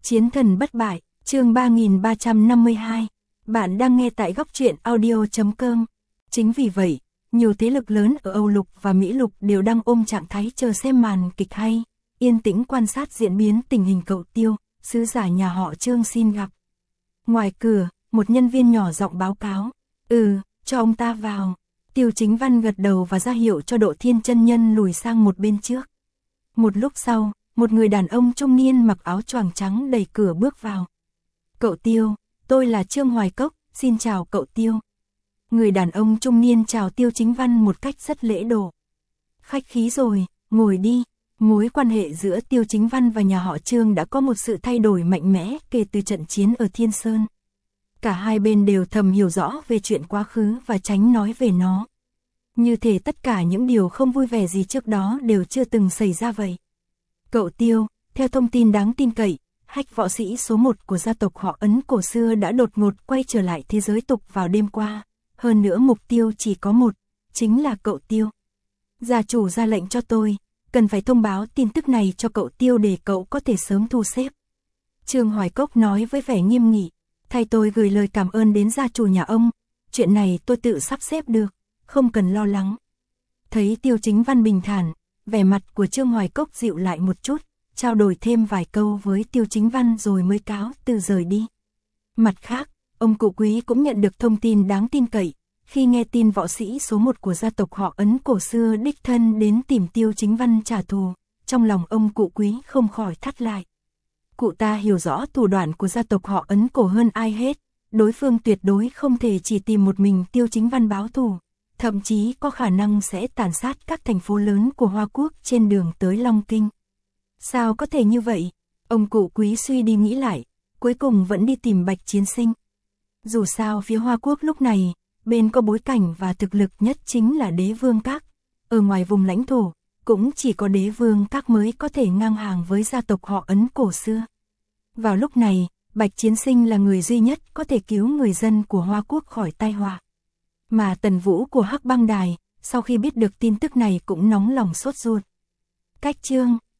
Chiến thần bất bại, chương 3352. Bạn đang nghe tại góc truyện audio.com. Chính vì vậy, nhiều thế lực lớn ở Âu Lục và Mỹ Lục đều đang ôm trạng thái chờ xem màn kịch hay, yên tĩnh quan sát diễn biến tình hình cậu Tiêu, sứ giả nhà họ Trương xin gặp. Ngoài cửa, một nhân viên nhỏ giọng báo cáo. Cho ông ta vào. Tiêu Chính Văn gật đầu và ra hiệu cho Độ Thiên chân nhân lùi sang một bên trước. Một lúc sau, một người đàn ông trung niên mặc áo choàng trắng đẩy cửa bước vào. Cậu Tiêu, tôi là Trương Hoài Cốc, xin chào cậu Tiêu. Người đàn ông trung niên chào Tiêu Chính Văn một cách rất lễ độ. Khách khí rồi, ngồi đi. Mối quan hệ giữa Tiêu Chính Văn và nhà họ Trương đã có một sự thay đổi mạnh mẽ kể từ trận chiến ở Thiên Sơn. Cả hai bên đều thầm hiểu rõ về chuyện quá khứ và tránh nói về nó. Như thể tất cả những điều không vui vẻ gì trước đó đều chưa từng xảy ra vậy. Cậu Tiêu, theo thông tin đáng tin cậy, Hách võ sĩ số 1 của gia tộc họ Ấn cổ xưa đã đột ngột quay trở lại thế giới tục vào đêm qua. Hơn nữa mục tiêu chỉ có một, chính là cậu Tiêu. Gia chủ ra lệnh cho tôi, cần phải thông báo tin tức này cho cậu Tiêu để cậu có thể sớm thu xếp. Trương Hoài Cốc nói với vẻ nghiêm nghị, thay tôi gửi lời cảm ơn đến gia chủ nhà ông, chuyện này tôi tự sắp xếp được, không cần lo lắng. Thấy Tiêu Chính Văn bình thản, vẻ mặt của Trương Hoài Cốc dịu lại một chút, trao đổi thêm vài câu với Tiêu Chính Văn rồi mới cáo từ rời đi. Mặt khác, ông cụ Quý cũng nhận được thông tin đáng tin cậy, khi nghe tin võ sĩ số 1 của gia tộc họ Ấn cổ xưa đích thân đến tìm Tiêu Chính Văn trả thù, trong lòng ông cụ Quý không khỏi thắt lại. Cụ ta hiểu rõ thủ đoạn của gia tộc họ Ấn cổ hơn ai hết, đối phương tuyệt đối không thể chỉ tìm một mình Tiêu Chính Văn báo thù, thậm chí có khả năng sẽ tàn sát các thành phố lớn của Hoa Quốc trên đường tới Long Kinh. Sao có thể như vậy? Ông cụ Quý suy đi nghĩ lại, cuối cùng vẫn đi tìm Bạch Chiến Sinh. Dù sao phía Hoa Quốc lúc này, bên có bối cảnh và thực lực nhất chính là Đế Vương Các. Ở ngoài vùng lãnh thổ, cũng chỉ có Đế Vương Các mới có thể ngang hàng với gia tộc họ Ấn cổ xưa. Vào lúc này, Bạch Chiến Sinh là người duy nhất có thể cứu người dân của Hoa Quốc khỏi tai họa. Mà Tần Vũ của Hắc Băng Đài, sau khi biết được tin tức này cũng nóng lòng sốt ruột. Cách chương